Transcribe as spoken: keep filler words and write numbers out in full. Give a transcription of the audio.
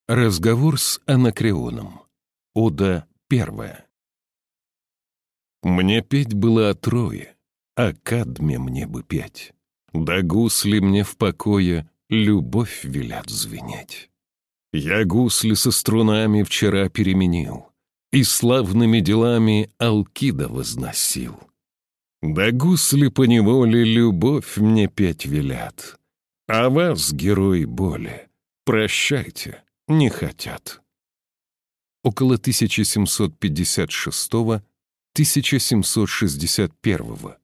Разговор с Анакреоном. Ода первая. Мне петь было о Трое, о Кадме мне бы петь. Да гусли мне в покое любовь велят звенеть. Я гусли со струнами вчера переменил и славными делами Алкида возносил. Да гусли поневоле любовь мне петь велят, а вас, герои боли, прощайте, не хотят. Около тысяча семьсот пятьдесят шестого — тысяча семьсот шестьдесят первого